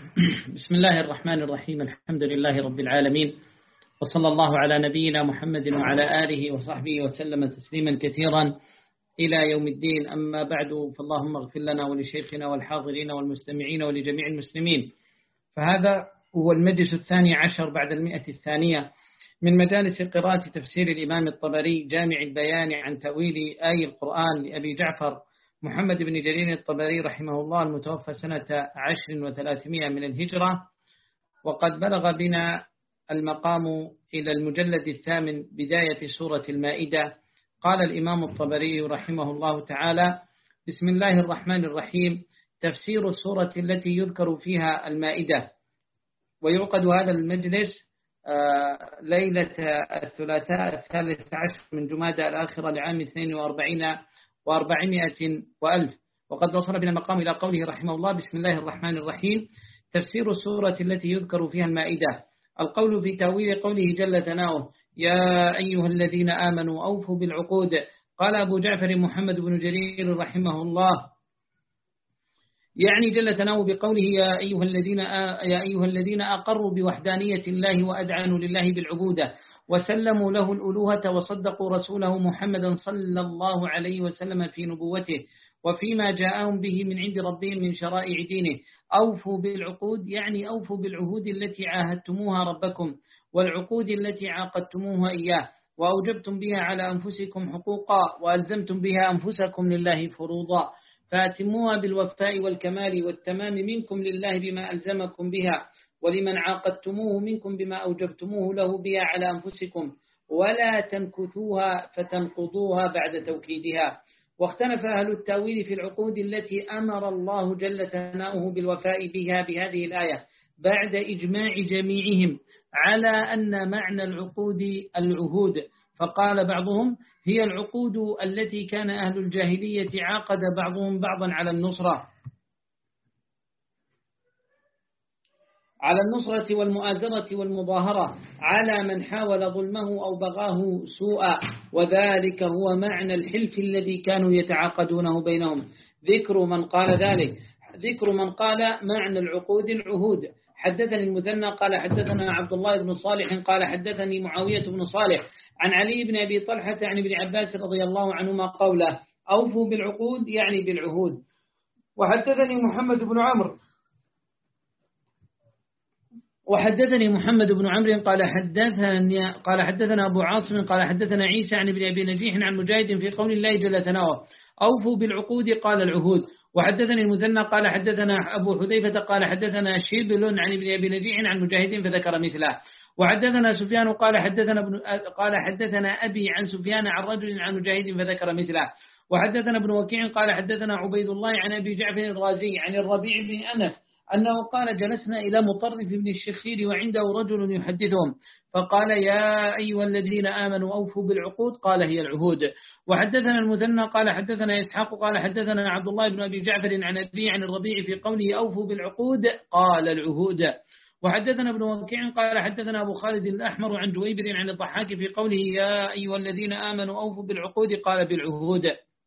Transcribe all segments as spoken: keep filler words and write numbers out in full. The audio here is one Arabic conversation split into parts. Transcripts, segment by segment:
بسم الله الرحمن الرحيم. الحمد لله رب العالمين، وصلى الله على نبينا محمد وعلى آله وصحبه وسلم تسليما كثيرا إلى يوم الدين. أما بعد، فاللهم اغفر لنا ولشيخنا والحاضرين والمستمعين ولجميع المسلمين. فهذا هو المجلس الثاني عشر بعد المئة الثانية من مجالس قراءة تفسير الإمام الطبري جامع البيان عن تأويل آي القرآن لأبي جعفر محمد بن جرير الطبري رحمه الله، المتوفى سنة عشر وثلاثمائة من الهجرة. وقد بلغ بنا المقام إلى المجلد الثامن بداية سورة المائدة. قال الإمام الطبري رحمه الله تعالى: بسم الله الرحمن الرحيم. تفسير السورة التي يذكر فيها المائدة. ويعقد هذا المجلس ليلة الثلاثاء الثالث عشر من جمادى الآخرة لعام اثنين وأربعين وأربعمائة وألف. وقد وصل بنا المقام إلى قوله رحمه الله: بسم الله الرحمن الرحيم. تفسير السورة التي يذكر فيها المائدة. القول في تأويل قوله جل ثناؤه: يا أيها الذين آمنوا أوفوا بالعقود. قال أبو جعفر محمد بن جرير رحمه الله: يعني جل ثناؤه بقوله يا أيها الذين يا أيها الذين أقروا بوحدانية الله وأدعنوا لله بالعبودة وسلموا له الألوهة وصدقوا رسوله محمدا صلى الله عليه وسلم في نبوته وفيما جاءهم به من عند ربهم من شرائع دينه. أوفوا بالعقود يعني أوفوا بالعهود التي عاهدتموها ربكم والعقود التي عاقدتموها إياه وأوجبتم بها على أنفسكم حقوقا وألزمتم بها أنفسكم لله فروضا، فأتموها بالوفاء والكمال والتمام منكم لله بما ألزمكم بها، ولمن عاقدتموه منكم بما أوجبتموه له بها على أنفسكم، ولا تنكثوها فتنقضوها بعد توكيدها. واختلف أهل التأويل في العقود التي أمر الله جل ثناؤه بالوفاء بها بهذه الآية بعد إجماع جميعهم على أن معنى العقود العهود. فقال بعضهم: هي العقود التي كان أهل الجاهلية عاقد بعضهم بعضا على النصرة على النصرة والمؤازرة والمظاهرة على من حاول ظلمه أو بغاه سوءا، وذلك هو معنى الحلف الذي كانوا يتعاقدونه بينهم. ذكر من قال ذلك ذكر من قال معنى العقود العهود. حدثني المثنى قال حدثنا عبد الله بن صالح قال حدثني معاوية بن صالح عن علي بن أبي طلحة عن ابن عباس رضي الله عنهما قوله: أوفوا بالعقود يعني بالعهود. وحدثني محمد بن عمرو وحدثني محمد بن عمرو قال حدثنا قال حدثنا أبو عاصم قال حدثنا عيسى عن ابن أبي نجيح عن مجاهد في قول الله جل ثناؤه: أوفوا بالعقود قال العهود. وحدثني المثنى قال حدثنا أبو حذيفة قال حدثنا شبل عن ابن أبي نجيح عن مجاهد فذكر مثله. وحدثنا سفيان قال حدثنا ابن قال حدثنا أبي عن سفيان عن رجل عن مجاهد فذكر مثله. وحدثنا ابن وكيع قال حدثنا عبيد الله عن أبي جعفر الرازي عن الربيع بن أنس أنه قال: جلسنا إلى مطرف بن الشخير وعنده رجل يحدثهم فقال: يا أيها الذين آمنوا أوفوا بالعقود. قال: هي العهود. وحدثنا المثنى قال حدثنا إسحاق قال حدثنا عبد الله بن أبي جعفر عن أبي عن الربيع في قوله أوفوا بالعقود قال العهود. وحدثنا ابن وكيع قال حدثنا أبو خالد الأحمر عن جويبر عن الضحاك في قوله يا أيها الذين آمنوا أوفوا بالعقود قال بالعهود.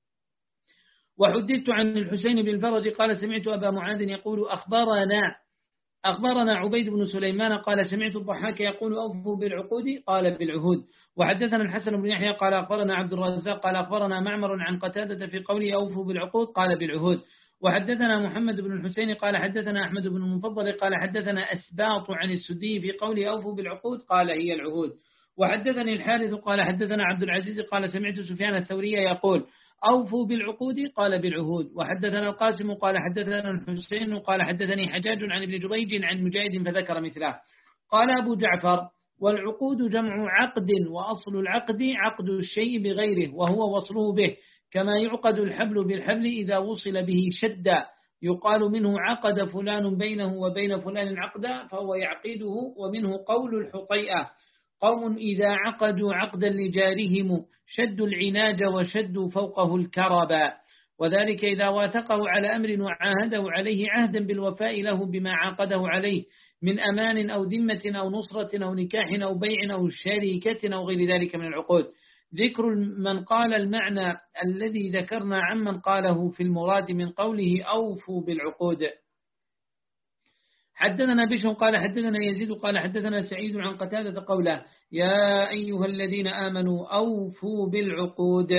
وحدثت عن الحسين بن الفرج قال سمعت أبا معاذ يقول أخبرنا أخبرنا عبيد بن سليمان قال سمعت الضحاك يقول أوفوا بالعقود قال بالعهود. وحدثنا الحسن بن يحيى قال أخبرنا عبد الرزاق قال أخبرنا معمر عن قتادة في قوله أوفوا بالعقود قال بالعهود. وحدثنا محمد بن الحسين قال حدثنا أحمد بن المفضل قال حدثنا أسباط عن السدي في قوله أوفوا بالعقود قال هي العهود. وحدثني الحارث قال حدثنا عبد العزيز قال سمعت سفيان الثوري يقول أوفوا بالعقود قال بالعهود. وحدثنا القاسم قال حدثنا الحسين قال حدثني حجاج عن ابن جريج عن مجاهد فذكر مثله. قال أبو جعفر: والعقود جمع عقد، وأصل العقد عقد الشيء بغيره وهو وصله به، كما يعقد الحبل بالحبل إذا وصل به شدا، يقال منه عقد فلان بينه وبين فلان عقدا فهو يعقده. ومنه قول الحطيئة: قوم إذا عقدوا عقدا لجارهم شدوا العناج وشدوا فوقه الكربا، وذلك إذا واثقه على أمر وعاهده عليه عهدا بالوفاء له بما عاقده عليه من أمان أو ذمة أو نصرة أو نكاح أو بيع أو شركة أو غير ذلك من العقود. ذكر من قال المعنى الذي ذكرنا عمن قاله في المراد من قوله أوفوا بالعقود. حدثنا بشر قال حدثنا يزيد قال حدثنا سعيد عن قتادة قوله يا أيها الذين آمنوا أوفوا بالعقود.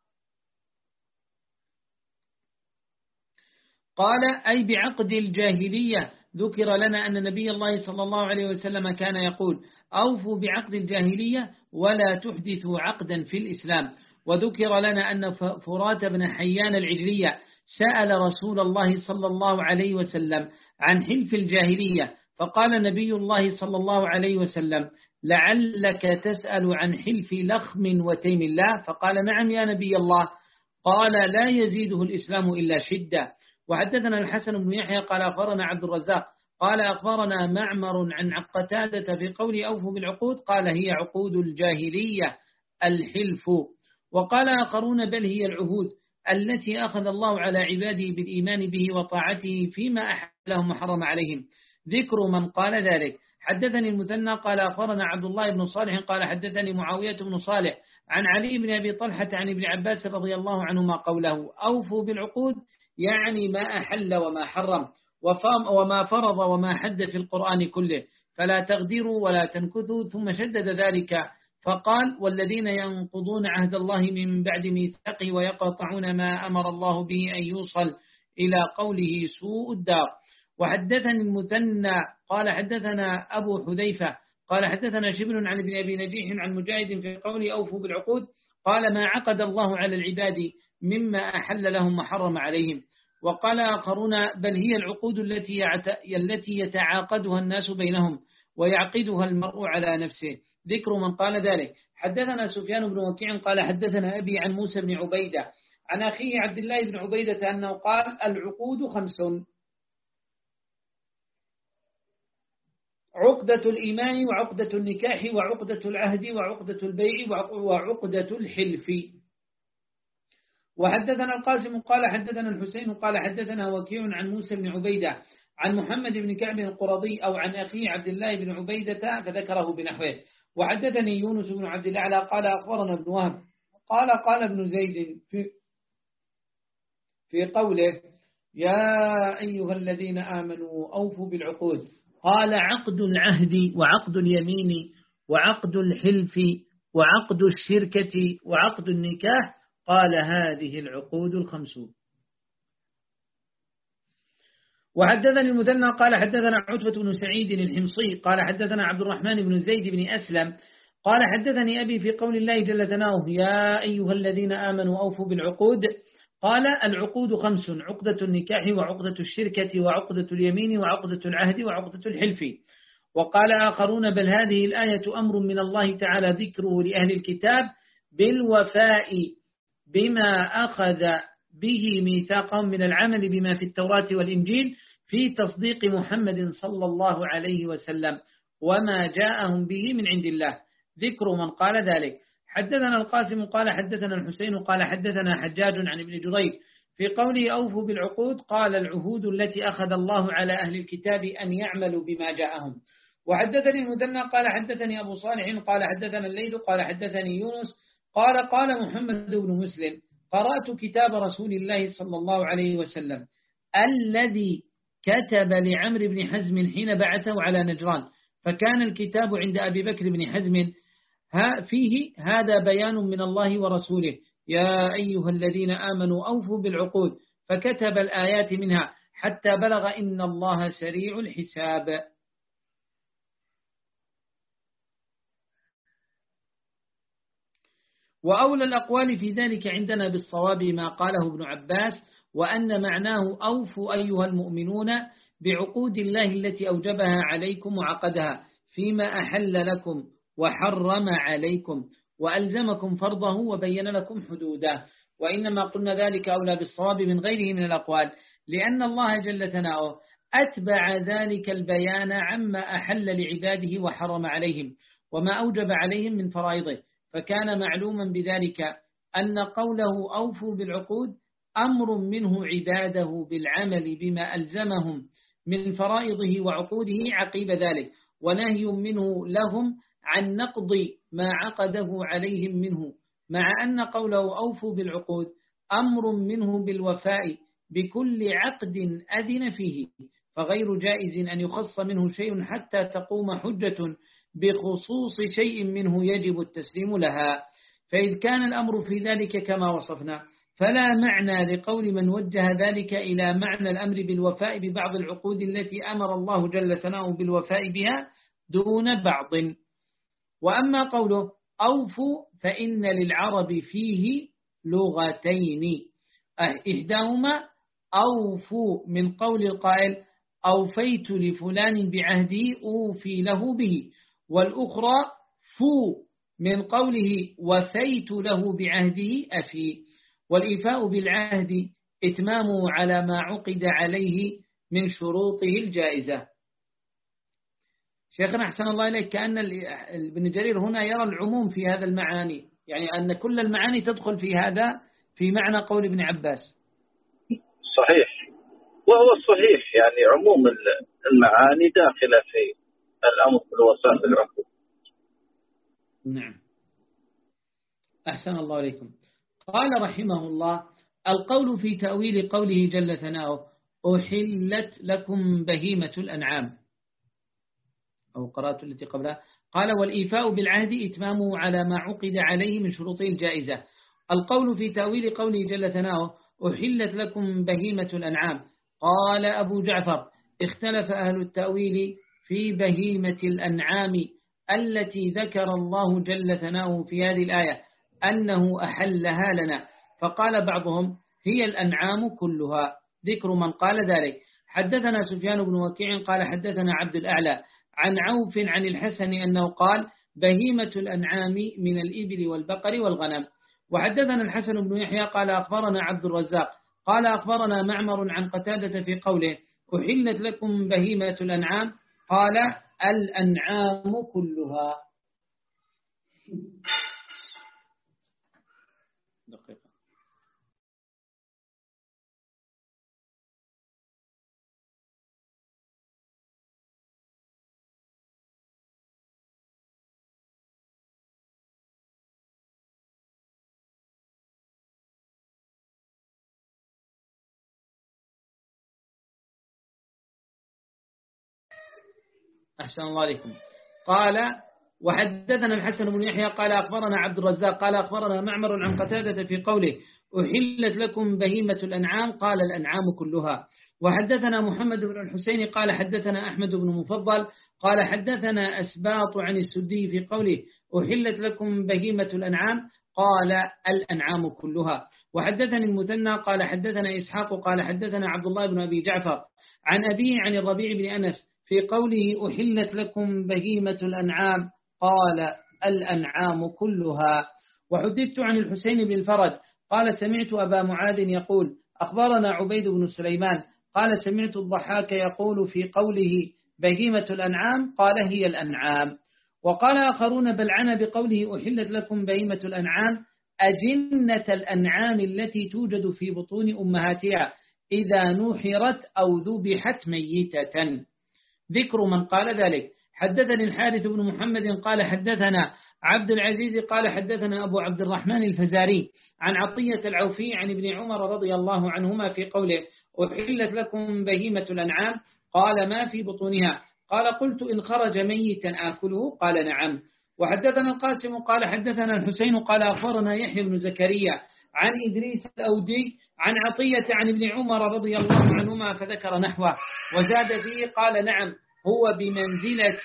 قال أي بعقد الجاهلية. ذكر لنا أن نبي الله صلى الله عليه وسلم كان يقول أوفوا بعقد الجاهلية ولا تحدثوا عقدا في الإسلام. وذكر لنا أن فرات بن حيان العجلية سأل رسول الله صلى الله عليه وسلم عن حلف الجاهلية، فقال نبي الله صلى الله عليه وسلم لعلك تسأل عن حلف لخم وتيم الله، فقال نعم يا نبي الله. قال لا يزيده الإسلام إلا شدة. وحدثنا الحسن بن يحيى قال أخبرنا عبد الرزاق قال أخبرنا معمر عن قتادة في قول أوفوا بالعقود قال هي عقود الجاهلية الحلف. وقال آخرون بل هي العهود التي أخذ الله على عباده بالإيمان به وطاعته فيما أحلهم وحرم عليهم. ذكر من قال ذلك. حدثني المثنى قال أخبرنا عبد الله بن صالح قال حدثني معاوية بن صالح عن علي بن أبي طلحة عن ابن عباس رضي الله عنهما قوله أوفوا بالعقود يعني ما أحل وما حرم وما فرض وما حد في القرآن كله، فلا تغدروا ولا تنكثوا. ثم شدد ذلك فقال والذين ينقضون عهد الله من بعد ميثاقه ويقطعون ما أمر الله به أن يوصل إلى قوله سوء الدار. وحدثني المثنى قال حدثنا أبو حذيفة قال حدثنا شبل عن ابن أبي نجيح عن مجاهد في قوله أوفوا بالعقود قال ما عقد الله على العباد مما أحل لهم وحرم عليهم. وقال آخرون بل هي العقود التي التي يتعاقدها الناس بينهم ويعقدها المرء على نفسه. ذكر من قال ذلك. حدثنا سفيان بن وكيع قال حدثنا أبي عن موسى بن عبيدة عن أخيه عبد الله بن عبيدة أنه قال العقود خمس: عقدة الإيمان وعقدة النكاح وعقدة العهد وعقدة البيع وعقدة الحلف. وحدثنا القاسم قال حدثنا الحسين قال حدثنا وكيع عن موسى بن عبيدة عن محمد بن كعب القرظي أو عن أخيه عبد الله بن عبيدة فذكره بنحوه. وحدثني يونس بن عبد الله قال أخبرنا ابن وهب قال قال ابن زيد في, في قوله يا أيها الذين آمنوا أوفوا بالعقود قال عقد العهد وعقد اليمين وعقد الحلف وعقد الشركة وعقد النكاح قال هذه العقود الخمسون. وحدثني المثنى قال حدثنا عتبة بن سعيد الحمصي قال حدثنا عبد الرحمن بن زيد بن أسلم قال حدثني أبي في قول الله جل ثناؤه يا أيها الذين آمنوا أوفوا بالعقود قال العقود خمس: عقدة النكاح وعقدة الشركة وعقدة اليمين وعقدة العهد وعقدة الحلف. وقال آخرون بل هذه الآية أمر من الله تعالى ذكره لأهل الكتاب بالوفاء بما أخذ به ميثاقهم من العمل بما في التوراة والإنجيل في تصديق محمد صلى الله عليه وسلم وما جاءهم به من عند الله. ذكر من قال ذلك. حدثنا القاسم قال حدثنا الحسين قال حدثنا حجاج عن ابن جريج في قوله أوفوا بالعقود قال العهود التي أخذ الله على أهل الكتاب أن يعملوا بما جاءهم. وحدثني المثنى قال حدثني أبو صالح قال حدثنا الليل قال حدثني يونس قال قال محمد بن مسلم قرأت كتاب رسول الله صلى الله عليه وسلم الذي كتب لعمرو بن حزم حين بعثه على نجران، فكان الكتاب عند أبي بكر بن حزم فيه هذا بيان من الله ورسوله يا أيها الذين آمنوا أوفوا بالعقود، فكتب الآيات منها حتى بلغ إن الله سريع الحساب. وأولى الأقوال في ذلك عندنا بالصواب ما قاله ابن عباس وأن معناه أوفوا أيها المؤمنون بعقود الله التي أوجبها عليكم وعقدها فيما أحل لكم وحرم عليكم وألزمكم فرضه وبين لكم حدوده. وإنما قلنا ذلك أولى بالصواب من غيره من الأقوال لأن الله جل ثناؤه أتبع ذلك البيان عما أحل لعباده وحرم عليهم وما أوجب عليهم من فرائضه، فكان معلوما بذلك أن قوله أوفوا بالعقود أمر منه عباده بالعمل بما ألزمهم من فرائضه وعقوده عقيب ذلك، ونهي منه لهم عن نقض ما عقده عليهم منه، مع أن قوله أوفوا بالعقود أمر منه بالوفاء بكل عقد أذن فيه، فغير جائز أن يخص منه شيء حتى تقوم حجة بخصوص شيء منه يجب التسليم لها. فإذ كان الأمر في ذلك كما وصفنا فلا معنى لقول من وجه ذلك إلى معنى الأمر بالوفاء ببعض العقود التي أمر الله جل ثناؤه بالوفاء بها دون بعض. وأما قوله أوفوا فإن للعرب فيه لغتين، إحداهما أوفوا من قول القائل أوفيت لفلان بعهدي أوفي له به، والأخرى فو من قوله وفيت له بعهده أفي. والإيفاء بالعهد إتمامه على ما عقد عليه من شروطه الجائزة. شيخنا أحسن الله إليك، كأن ابن جرير هنا يرى العموم في هذا المعاني، يعني أن كل المعاني تدخل في هذا في معنى قول ابن عباس. صحيح، وهو الصحيح، يعني عموم المعاني داخلة في الأمر بالوفاء بالعقود. نعم، أحسن الله إليكم. قال رحمه الله القول في تأويل قوله جل ثناؤه أحلت لكم بهيمة الأنعام، أو قرأت التي قبلها، قال والإيفاء بالعهد إتمامه على ما عقد عليه من شروطه الجائزة. القول في تأويل قوله جل ثناؤه أحلت لكم بهيمة الأنعام، قال أبو جعفر اختلف أهل التأويل في بهيمة الأنعام التي ذكر الله جل ثناؤه في هذه الآية أنه أحلها لنا، فقال بعضهم هي الأنعام كلها، ذكر من قال ذلك. حدثنا سفيان بن وكيع قال حدثنا عبد الأعلى عن عوف عن الحسن أنه قال بهيمة الأنعام من الإبل والبقر والغنم. وحدثنا الحسن بن يحيى قال أخبرنا عبد الرزاق قال أخبرنا معمر عن قتادة في قوله أحلت لكم بهيمة الأنعام قال الأنعام كلها. دقيقة. أحسن الله عليكم. قال وحدثنا الحسن بن يحيى قال أخبرنا عبد الرزاق قال أخبرنا معمر عن قتادة في قوله أحلت لكم بهيمة الأنعام قال الأنعام كلها. وحدثنا محمد بن الحسين قال حدثنا أحمد بن مفضل قال حدثنا أسباط عن السدي في قوله أحلت لكم بهيمة الأنعام قال الأنعام كلها. وحدثني المثنى قال حدثنا إسحاق قال حدثنا عبد الله بن أبي جعفر عن أبيه عن الربيع بن أنس في قوله أحلت لكم بهيمة الأنعام قال الأنعام كلها. وحدثت عن الحسين بن الفرج قال سمعت أبا معاذ يقول أخبرنا عبيد بن سليمان قال سمعت الضحاك يقول في قوله بهيمة الأنعام قال هي الأنعام. وقال آخرون بل عنا بقوله أحلت لكم بهيمة الأنعام أجنة الأنعام التي توجد في بطون أمهاتها إذا نحرت أو ذبحت ميتة، ذكر من قال ذلك. حدثني الحارث بن محمد قال حدثنا عبد العزيز قال حدثنا أبو عبد الرحمن الفزاري عن عطية العوفي عن ابن عمر رضي الله عنهما في قوله أحلت لكم بهيمة الأنعام قال ما في بطونها قال قلت إن خرج ميتا آكله قال نعم. وحدثنا القاسم قال حدثنا الحسين قال أخبرنا يحيى بن زكريا عن إدريس الأودي عن عطية عن ابن عمر رضي الله عنهما فذكر نحوه وزاد فيه قال نعم هو بمنزلة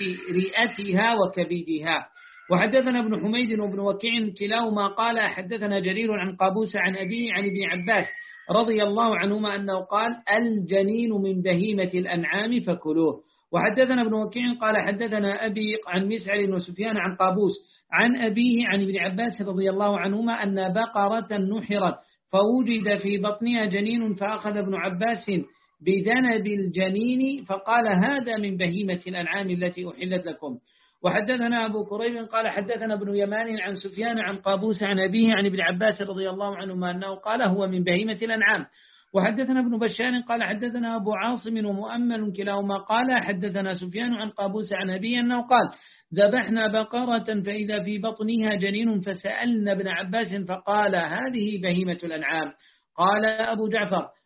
رئتها وكبدها. وحدثنا ابن حميد وابن وكيع كلاهما قال حدثنا جرير عن قابوس عن أبيه عن ابن عباس رضي الله عنهما أنه قال الجنين من بهيمة الأنعام فكلوه. وحدثنا ابن وكيع قال حدثنا أبي عن مسعر وسفيان عن قابوس عن أبيه عن ابن عباس رضي الله عنهما أن بقرة نحرت فوجد في بطنها جنين فأخذ ابن عباس بذنب الجنين فقال هذا من بهيمة الأنعام التي أحلت لكم. وحدثنا أبو كريب قال حدثنا ابن يمان عن سفيان عن قابوس عن أبيه عن ابن عباس رضي الله عنهما أنه قال هو من بهيمة الأنعام. وحدثنا ابن بشار قال حدثنا أبو عاصم ومؤمل كلاهما قال حدثنا سفيان عن قابوس عن أبيه أنه قال ذبحنا بقرة فإذا في بطنها جنين فسألنا ابن عباس فقال هذه بهيمة الأنعام. قال أبو جعفر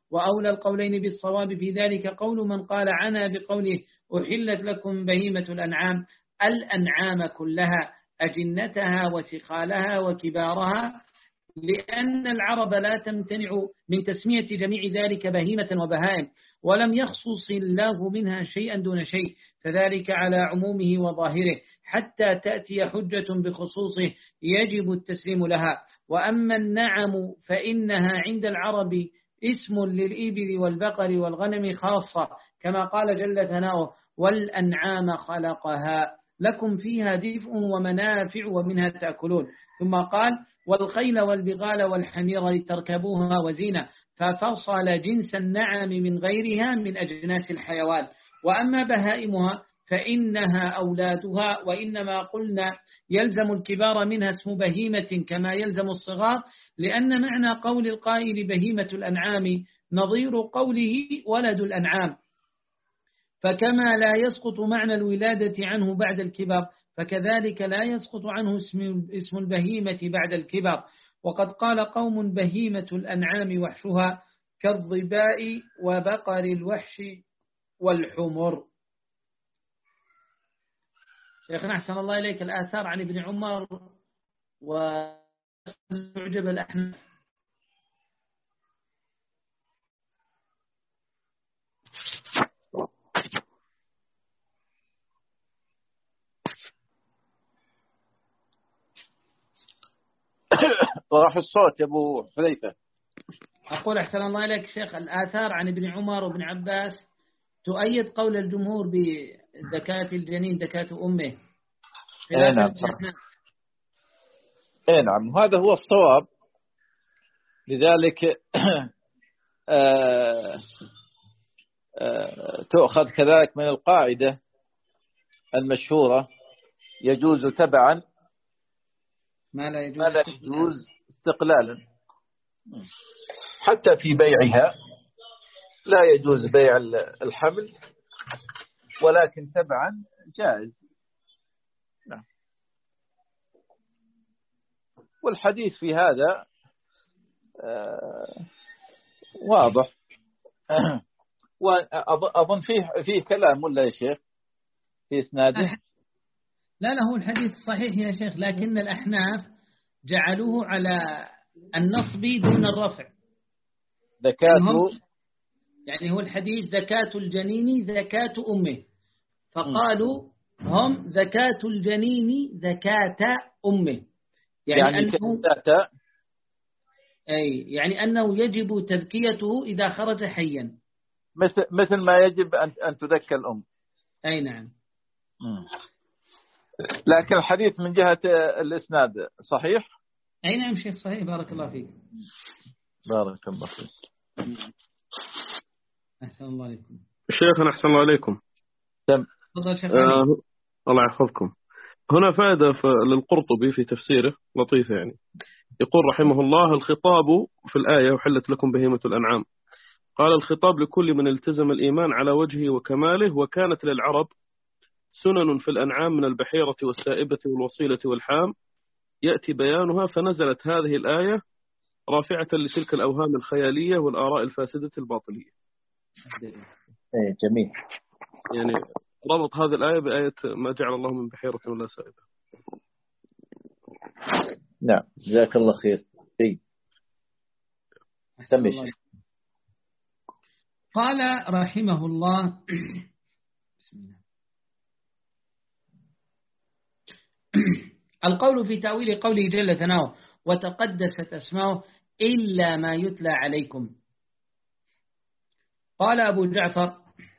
وأولى القولين بالصواب في ذلك قول من قال عنا بقوله أحلت لكم بهيمة الأنعام الأنعام كلها أجنتها وسخالها وكبارها، لأن العرب لا تمتنع من تسمية جميع ذلك بهيمة وبهائم، ولم يخصص الله منها شيئا دون شيء، فذلك على عمومه وظاهره حتى تأتي حجة بخصوصه يجب التسليم لها. وأما النعم فإنها عند العرب اسم للإبل والبقر والغنم خاصة، كما قال جل ثناؤه والأنعام خلقها لكم فيها دفء ومنافع ومنها تأكلون. ثم قال والخيل والبغال والحمير لتركبوها وزينة، ففصل جنس النعم من غيرها من أجناس الحيوان. وأما بهائمها فإنها أولادها، وإنما قلنا يلزم الكبار منها اسم بهيمة كما يلزم الصغار، لأن معنى قول القائل بهيمة الأنعام نظير قوله ولد الأنعام، فكما لا يسقط معنى الولادة عنه بعد الكبر فكذلك لا يسقط عنه اسم البهيمة بعد الكبر. وقد قال قوم بهيمة الأنعام وحشها كالظباء وبقر الوحش والحمر. شيخنا أحسن الله إليك، الآثار عن ابن عمر ومعجب الأحناف. راح الصوت يا أبو حذيفة. أقول أحسن الله إليك شيخ، الآثار عن ابن عمر وابن عباس تؤيد قول الجمهور بزكاة الجنين زكاة أمه. اي نعم اي نعم هذا هو الصواب. لذلك آه آه تؤخذ كذلك من القاعدة المشهورة يجوز تبعا ما لا يجوز, ما لا يجوز استقلالا. حتى في بيعها لا يجوز بيع الحمل، ولكن تبعا جائز. نعم. والحديث في هذا آه واضح. وأظن فيه فيه كلام ولا يا شيخ في إسناده؟ لا لا هو الحديث صحيح يا شيخ، لكن الأحناف جعلوه على النصب دون الرفع. زكاة يعني هو الحديث زكاة الجنين زكاة أمه، فقالوا هم زكاة الجنين زكاة أمه، يعني, يعني أنه أي يعني أنه يجب تذكيته إذا خرج حيا، مثل مثل ما يجب أن أن تذكى الأم. أي نعم. م. لكن الحديث من جهة الإسناد صحيح؟ أي نعم شيخ صحيح، بارك الله فيك. بارك الله فيك. أحسن الله عليكم شيخنا. أحسن الله عليكم. تم. آه الله يحفظكم. هنا فائدة للقرطبي في تفسيره لطيفة، يعني يقول رحمه الله الخطاب في الآية وحلت لكم بهيمة الأنعام، قال الخطاب لكل من التزم الإيمان على وجهه وكماله، وكانت للعرب سنن في الأنعام من البحيرة والسائبة والوصيلة والحام يأتي بيانها، فنزلت هذه الآية رافعة لتلك الأوهام الخيالية والآراء الفاسدة الباطلية. إيه جميل. يعني ربط هذه الآية بآية ما جعل الله من بحيرة ولا سائبة. نعم جزاك الله خير. إيه. الله. قال رحمه الله بسم الله. القول في تأويل قوله جل ثناؤه وتقدست أسماؤه إلا ما يتلى عليكم. قال أبو جعفر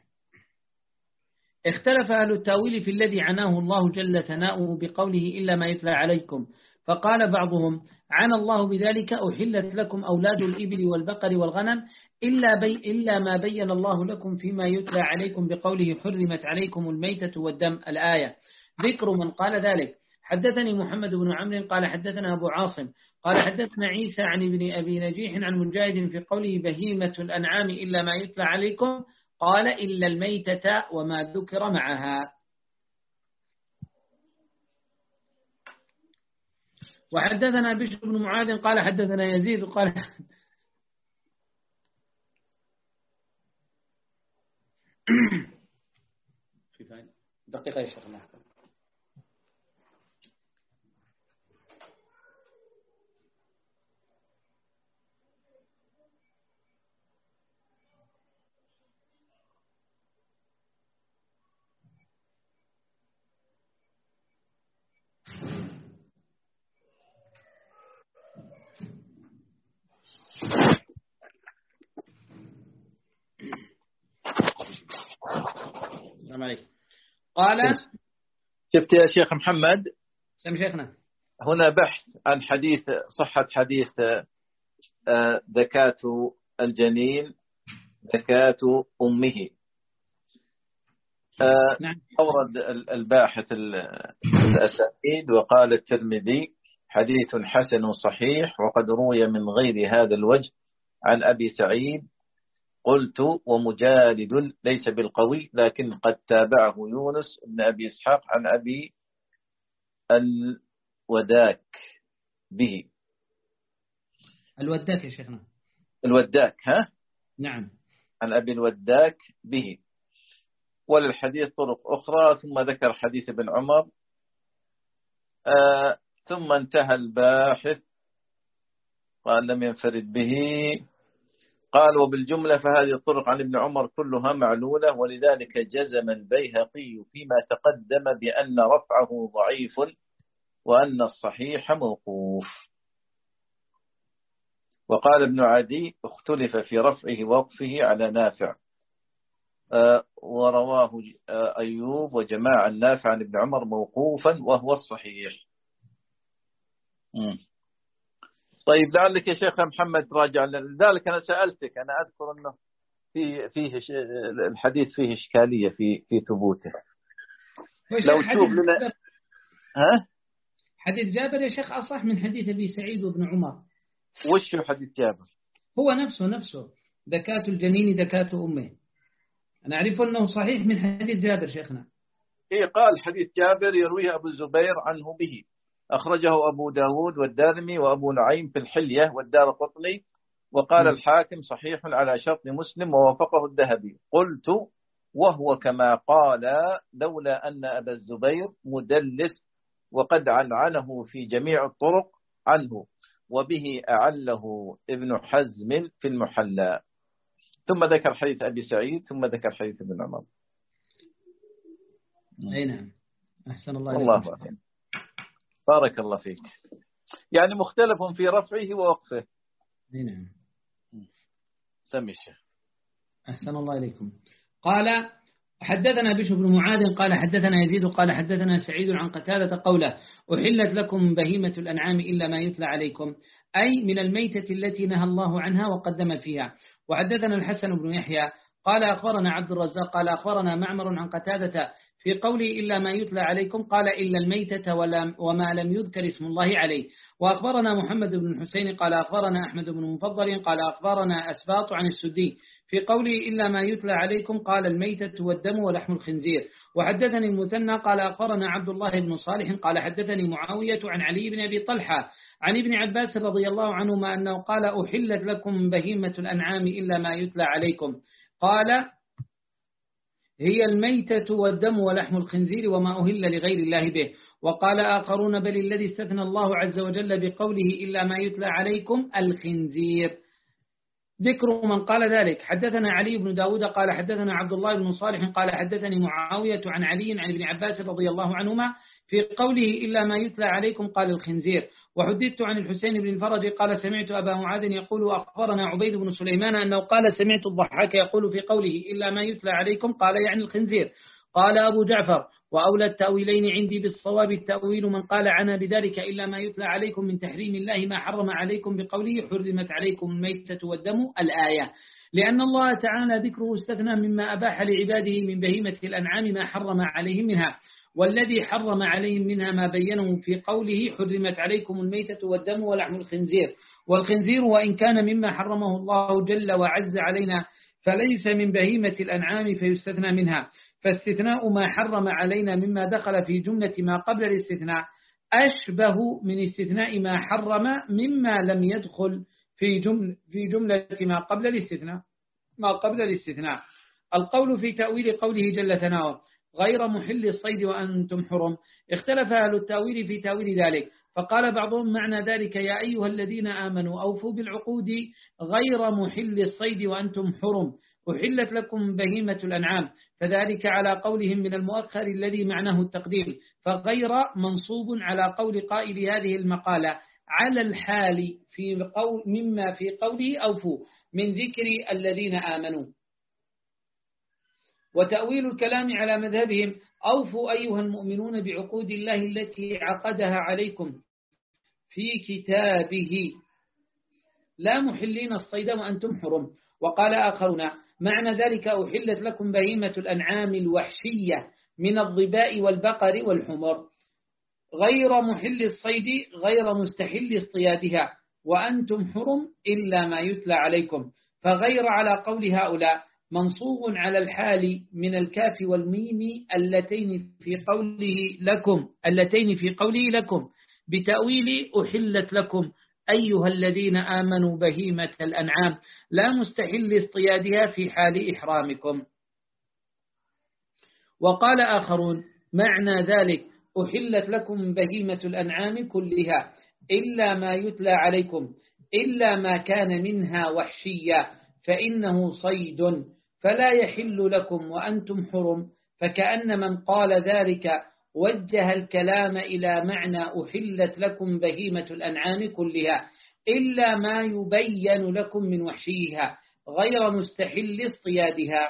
اختلف أهل التأويل في الذي عناه الله جل ثناؤه بقوله إلا ما يتلى عليكم، فقال بعضهم عنى الله بذلك أحلت لكم أولاد الإبل والبقر والغنم إلا, بي إلا ما بين الله لكم فيما يتلى عليكم بقوله حرمت عليكم الميتة والدم الآية. ذكر من قال ذلك. حدثني محمد بن عمرو قال حدثنا أبو عاصم قال حدثنا عيسى عن ابن أبي نجيح عن مجاهد في قوله بهيمة الأنعام إلا ما يتلى عليكم قال إلا الميتة وما ذكر معها. وحدثنا بشر بن معاذ قال حدثنا يزيد قال دقيقة يا شيخنا. السلام عليكم. قال شفت يا شيخ محمد؟ سم شيخنا. هنا بحث عن حديث صحة حديث ذكاة الجنين ذكاة أمه. نعم. أورد الباحث الأسانيد وقال الترمذي حديث حسن صحيح وقد روي من غير هذا الوجه عن أبي سعيد. قلت ومجالد ليس بالقوي لكن قد تابعه يونس بن أبي إسحاق عن أبي الوداك به. الوداك يا شيخنا. الوداك ها؟ نعم. عن أبي الوداك به. وللحديث طرق أخرى ثم ذكر حديث ابن عمر. آه ثم انتهى الباحث قال لم ينفرد به. قال وبالجملة فهذه الطرق عن ابن عمر كلها معلولة ولذلك جزم البيهقي فيما تقدم بأن رفعه ضعيف وأن الصحيح موقوف. وقال ابن عدي اختلف في رفعه ووقفه على نافع. آه ورواه آه أيوب وجماعة النافع عن ابن عمر موقوفا وهو الصحيح. م. طيب لعلك يا شيخ محمد راجع. لذلك أنا سألتك. أنا أذكر أنه فيه فيه الحديث فيه إشكالية في في ثبوته. لو تشوف لنا ها حديث جابر يا شيخ أصح من حديث أبي سعيد وابن عمر. وش هو حديث جابر؟ هو نفسه نفسه ذكاة الجنين ذكاة أمه. أنا أعرف أنه صحيح من حديث جابر شيخنا. إيه قال حديث جابر يرويه أبو الزبير عنه به. أخرجه أبو داود والدارمي وأبو نعيم في الحلية والدارقطني. وقال الحاكم صحيح على شرط مسلم ووافقه الذهبي. قلت وهو كما قال لولا أن أبا الزبير مدلس وقد عنعنه في جميع الطرق عنه وبه أعله ابن حزم في المحلى. ثم ذكر حديث أبي سعيد ثم ذكر حديث ابن عمر. أي نعم. أحسن الله الله أكبر. بارك الله فيك. يعني مختلف في رفعه ووقفه. أي نعم. سمي الشيخ. أحسن الله إليكم. قال حدثنا بشر بن معاذ قال حدثنا يزيد قال حدثنا سعيد عن قتادة قوله أحلت لكم بهيمة الأنعام إلا ما يتلى عليكم أي من الميتة التي نهى الله عنها وقدم فيها. وحدثنا الحسن بن يحيى قال أخبرنا عبد الرزاق قال أخبرنا معمر عن قتادة في قوله إلا ما يتلى عليكم قال إلا الميتة وما لم يذكر اسم الله عليه. وأخبرنا محمد بن الحسين قال أخبرنا أحمد بن مفضل قال أخبرنا أسباط عن السدي في قوله إلا ما يتلى عليكم قال الميتة والدم ولحم الخنزير. وحدثني المثنى قال أخبرنا عبد الله بن صالح قال حدثني معاوية عن علي بن أبي طلحة عن ابن عباس رضي الله عنهما أنه قال أحلت لكم بهيمة الأنعام إلا ما يتلى عليكم قال هي الميتة والدم ولحم الخنزير وما أهل لغير الله به. وقال آخرون بل الذي استثنى الله عز وجل بقوله إلا ما يتلى عليكم الخنزير. ذكر من قال ذلك. حدثنا علي بن داود قال حدثنا عبد الله بن صالح قال حدثني معاوية عن علي عن ابن عباس رضي الله عنهما في قوله إلا ما يتلى عليكم قال الخنزير. وحدثت عن الحسين بن الفرج قال سمعت أبا معاذ يقول أخبرنا عبيد بن سليمان أنه قال سمعت الضحاك يقول في قوله إلا ما يتلى عليكم قال يعني الخنزير. قال أبو جعفر وأولى التأويلين عندي بالصواب التأويل من قال عنا بذلك إلا ما يتلى عليكم من تحريم الله ما حرم عليكم بقوله حرمت عليكم الميتة والدم الآية لأن الله تعالى ذكره استثنى مما أباح لعباده من بهيمة الأنعام ما حرم عليهم منها والذي حرم عليهم منها ما بينه في قوله حرمت عليكم الميتة والدم ولحم الخنزير. والخنزير وإن كان مما حرمه الله جل وعز علينا فليس من بهيمة الأنعام فيستثنى منها. فاستثناء ما حرم علينا مما دخل في جملة ما قبل الاستثناء أشبه من استثناء ما حرم مما لم يدخل في جملة, في جملة ما قبل الاستثناء ما قبل الاستثناء. القول في تأويل قوله جل ثناؤه غير محل الصيد وأنتم حرم. اختلف أهل التأويل في تأويل ذلك، فقال بعضهم معنى ذلك يا أيها الذين آمنوا أوفوا بالعقود غير محل الصيد وأنتم حرم، أحلت لكم بهيمة الأنعام، فذلك على قولهم من المؤخر الذي معناه التقديم، فغير منصوب على قول قائل هذه المقالة على الحال في قول مما في قوله أوفوا من ذكر الذين آمنوا. وتأويل الكلام على مذهبهم أوفوا أيها المؤمنون بعقود الله التي عقدها عليكم في كتابه لا محلين الصيد وأنتم حرم. وقال آخرون معنى ذلك أحلت لكم بهيمة الأنعام الوحشية من الظباء والبقر والحمر غير محل الصيد غير مستحل اصطيادها وأنتم حرم إلا ما يتلى عليكم، فغير على قول هؤلاء منصوب على الحال من الكاف والميم اللتين في قوله لكم اللتين في قوله لكم بتأويل أحلت لكم أيها الذين آمنوا بهيمة الأنعام لا مستحل اصطيادها في حال إحرامكم. وقال آخرون معنى ذلك أحلت لكم بهيمة الأنعام كلها إلا ما يتلى عليكم إلا ما كان منها وحشيا فإنه صيد فلا يحل لكم وأنتم حرم، فكأن من قال ذلك وجه الكلام إلى معنى أحلت لكم بهيمة الأنعام كلها إلا ما يبين لكم من وحشيها غير مستحل اصطيادها.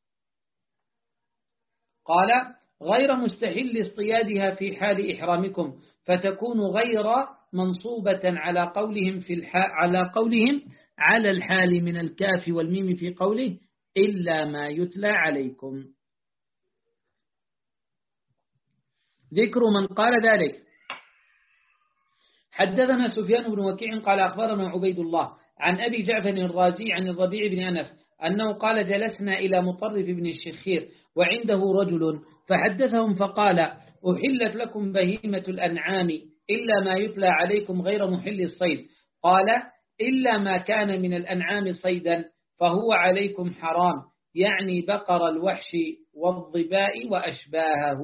قال غير مستحل اصطيادها في حال إحرامكم، فتكون غير منصوبة على قولهم في الح... على قولهم على الحال من الكاف والميم في قوله إلا ما يتلى عليكم. ذكر من قال ذلك. حدثنا سفيان بن وكيع قال أخبرنا عبيد الله عن أبي جعفر الرازي عن الربيع بن أنس أنه قال جلسنا إلى مطرف بن الشخير وعنده رجل فحدثهم فقال أحلت لكم بهيمة الأنعام إلا ما يتلى عليكم غير محل الصيد، قال إلا ما كان من الأنعام صيدا فهو عليكم حرام، يعني بقر الوحش والظباء وأشباهه.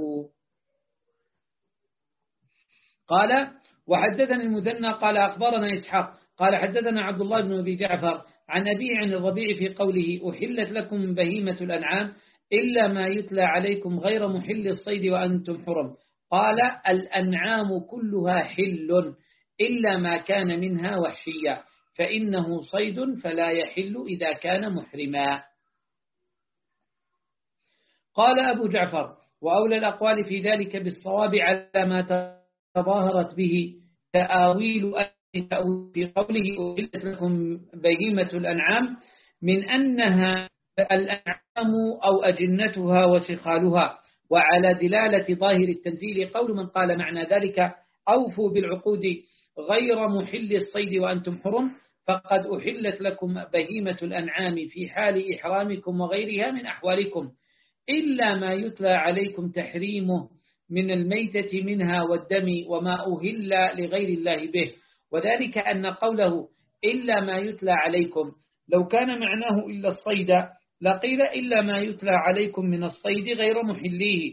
قال وحدثنا المثنى قال أخبرنا إسحاق قال حدثنا عبد الله بن أبي جعفر عن أبيه عن الربيع في قوله أحلت لكم بهيمة الأنعام إلا ما يتلى عليكم غير محل الصيد وأنتم حرم، قال الأنعام كلها حل إلا ما كان منها وحشية فإنه صيد فلا يحل إذا كان محرما. قال أبو جعفر وأولى الأقوال في ذلك بالصواب على ما تظاهرت به تآويل في قوله أحلت لكم بهيمة الأنعام من أنها الأنعام أو أجنتها وسخالها، وعلى دلالة ظاهر التنزيل قول من قال معنى ذلك أوفوا بالعقود غير محل الصيد وأنتم حرم، فقد أحلت لكم بهيمة الأنعام في حال إحرامكم وغيرها من أحوالكم إلا ما يتلى عليكم تحريمه من الميتة منها والدم وما أهل لغير الله به، وذلك أن قوله إلا ما يتلى عليكم لو كان معناه إلا الصيد لقيل إلا ما يتلى عليكم من الصيد غير محليه.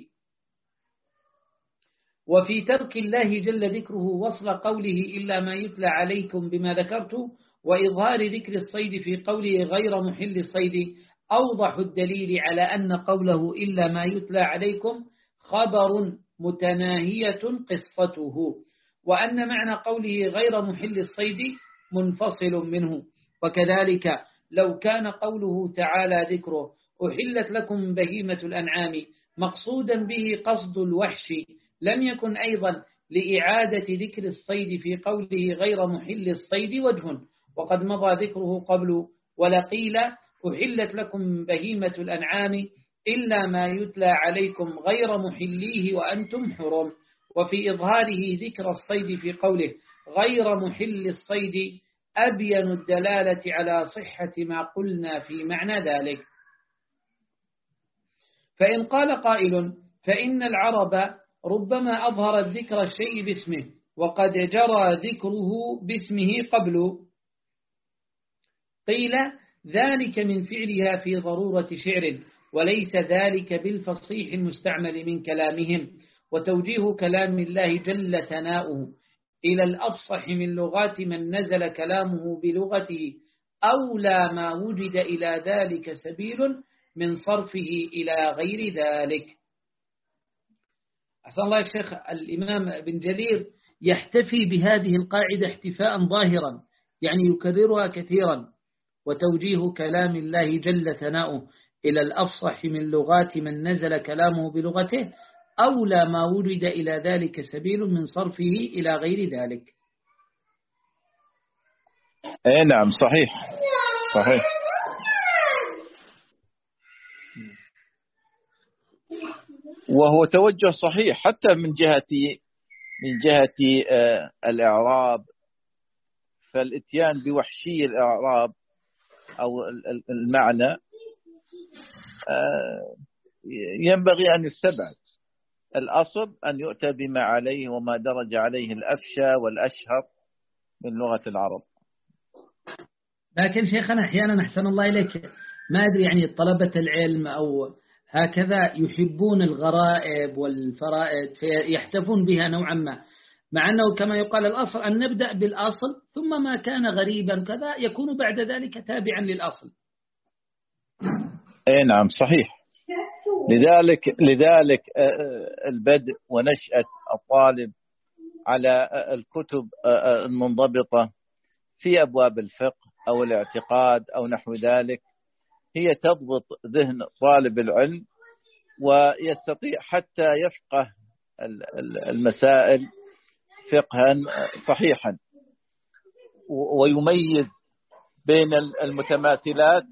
وفي ترك الله جل ذكره وصل قوله إلا ما يتلى عليكم بما ذكرت وإظهار ذكر الصيد في قوله غير محل الصيد أوضح الدليل على أن قوله إلا ما يتلى عليكم خبر متناهية قصته، وأن معنى قوله غير محل الصيد منفصل منه. وكذلك لو كان قوله تعالى ذكره أحلت لكم بهيمة الأنعام مقصودا به قصد الوحش لم يكن أيضا لإعادة ذكر الصيد في قوله غير محل الصيد وجه، وقد مضى ذكره قبل. ولقيل أحلت لكم بهيمة الأنعام إلا ما يتلى عليكم غير محليه وأنتم حرم. وفي إظهاره ذكر الصيد في قوله غير محل الصيد أبين الدلالة على صحة ما قلنا في معنى ذلك. فإن قال قائل فإن العرب ربما أظهرت ذكر الشيء باسمه وقد جرى ذكره باسمه قبل، قيل ذلك من فعلها في ضرورة شعر، وليس ذلك بالفصيح المستعمل من كلامهم. وتوجيه كلام الله جل ثناؤه إلى الأفصح من لغات من نزل كلامه بلغته أولى ما وجد إلى ذلك سبيل من صرفه إلى غير ذلك. أحسن الله يا شيخ. الإمام بن جرير يحتفي بهذه القاعدة احتفاء ظاهرا، يعني يكررها كثيرا. وتوجيه كلام الله جل ثناؤه إلى الأفصح من لغات من نزل كلامه بلغته أولى ما وجد إلى ذلك سبيل من صرفه إلى غير ذلك. اي نعم صحيح صحيح. وهو توجه صحيح حتى من جهة من جهة الإعراب، فالاتيان بوحشي الإعراب أو المعنى ينبغي أن يستبعد. الأصل أن يؤتى بما عليه وما درج عليه الأفشى والأشهر من لغة العرب. لكن شيخنا أحيانا أحسن الله إليك ما أدري يعني طلبة العلم أو هكذا يحبون الغرائب والفرائد فيحتفون بها نوعا ما، مع أنه كما يقال الأصل أن نبدأ بالأصل ثم ما كان غريبا كذا يكون بعد ذلك تابعا للأصل. أي نعم صحيح. لذلك لذلك البدء ونشأة الطالب على الكتب المنضبطة في أبواب الفقه أو الاعتقاد أو نحو ذلك هي تضبط ذهن طالب العلم ويستطيع حتى يفقه المسائل فقها صحيحا ويميز بين المتماثلات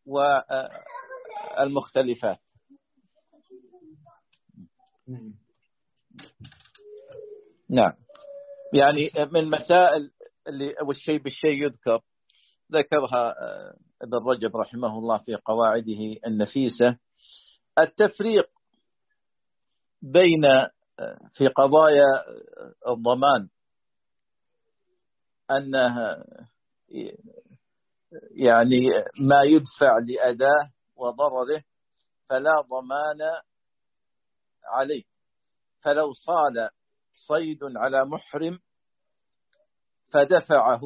والمختلفات. نعم. يعني من مسائل اللي والشيء بالشيء يذكر ذكرها ابن رجب رحمه الله في قواعده النفيسة، التفريق بين في قضايا الضمان أنها يعني ما يدفع لأداه وضرره فلا ضمان عليه، فلو صال صيد على محرم فدفعه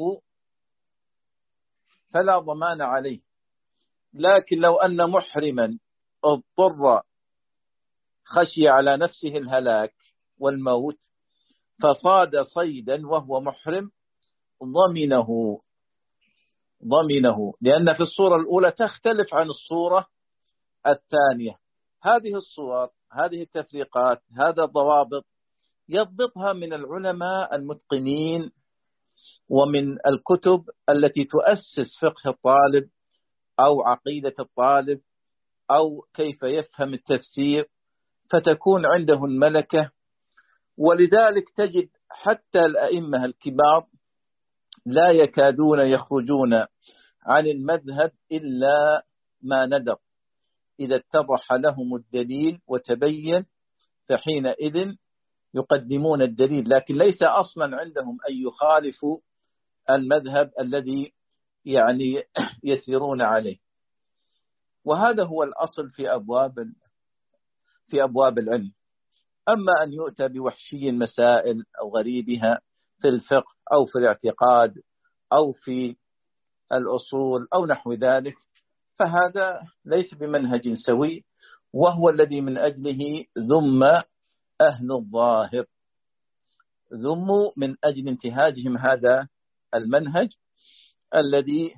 فلا ضمان عليه، لكن لو أن محرما اضطر خشي على نفسه الهلاك والموت فصاد صيدا وهو محرم ضمنه ضمنه لأن في الصورة الأولى تختلف عن الصورة الثانية. هذه الصور هذه التفريقات هذا الضوابط يضبطها من العلماء المتقنين ومن الكتب التي تؤسس فقه الطالب أو عقيدة الطالب أو كيف يفهم التفسير، فتكون عنده الملكة. ولذلك تجد حتى الأئمة الكبار لا يكادون يخرجون عن المذهب إلا ما ندر، إذا اتضح لهم الدليل وتبين فحينئذ يقدمون الدليل، لكن ليس أصلا عندهم أن يخالفوا المذهب الذي يعني يسيرون عليه. وهذا هو الأصل في أبواب في أبواب العلم. أما أن يؤتى بوحشي مسائل أو غريبها في الفقه أو في الاعتقاد أو في الأصول أو نحو ذلك فهذا ليس بمنهج سوي، وهو الذي من أجله ذم أهل الظاهر، ذموا من أجل انتهاجهم هذا المنهج الذي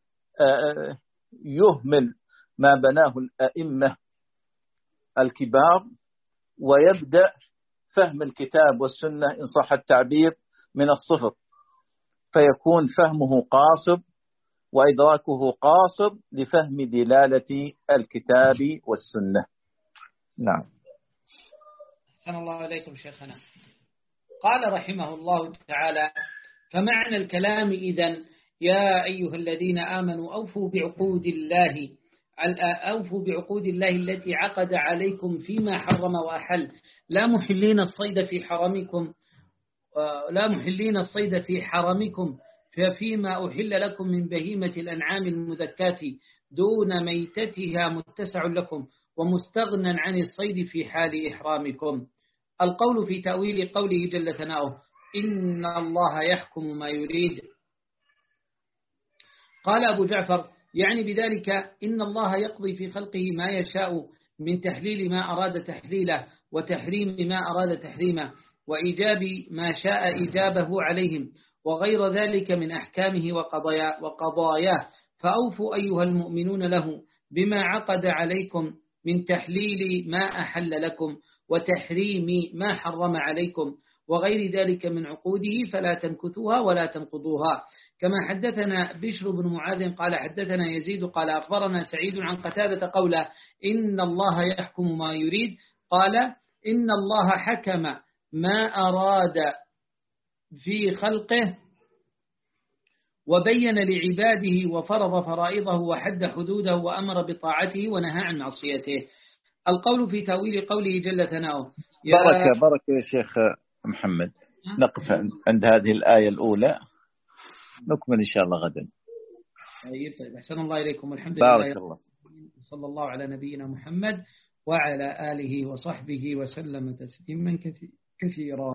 يهمل ما بناه الأئمة الكبار ويبدأ فهم الكتاب والسنة إن صح التعبير من الصفر، فيكون فهمه قاصر وإدراكه قاصر لفهم دلالة الكتاب والسنة. نعم. أحسن الله عليكم شيخنا. قال رحمه الله تعالى: فمعنى الكلام إذن يا أيها الذين آمنوا أوفوا بعقود الله أوفوا بعقود الله التي عقد عليكم فيما حرم وأحل، لا محلين الصيد في حرمكم لا محلين الصيد في حرمكم ففيما أحل لكم من بهيمة الأنعام المذكاة دون ميتتها متسع لكم، ومستغنى عن الصيد في حال إحرامكم. القول في تأويل قوله جل ثناؤه إن الله يحكم ما يريد. قال أبو جعفر يعني بذلك إن الله يقضي في خلقه ما يشاء من تحليل ما أراد تحليله وتحريم ما أراد تحريمه وإيجاب ما شاء إيجابه عليهم وغير ذلك من أحكامه وقضايا وقضاياه. فأوفوا أيها المؤمنون له بما عقد عليكم من تحليل ما أحل لكم وتحريم ما حرم عليكم وغير ذلك من عقوده فلا تنكثوها ولا تنقضوها. كما حدثنا بشر بن معاذ قال حدثنا يزيد قال أخبرنا سعيد عن قتادة قوله إن الله يحكم ما يريد. قال إن الله حكم ما أراد في خلقه وبين لعباده وفرض فرائضه وحد حدوده وأمر بطاعته ونهى عن معصيته. القول في تأويل قوله جل ثناؤه بركة بركة يا شيخ محمد. نقف عند هذه الآية الأولى نكمل إن شاء الله غدا. طيب أحسن الله إليكم والحمد بارك لله الله. صلى الله على نبينا محمد وعلى آله وصحبه وسلم تسليما كثيرا.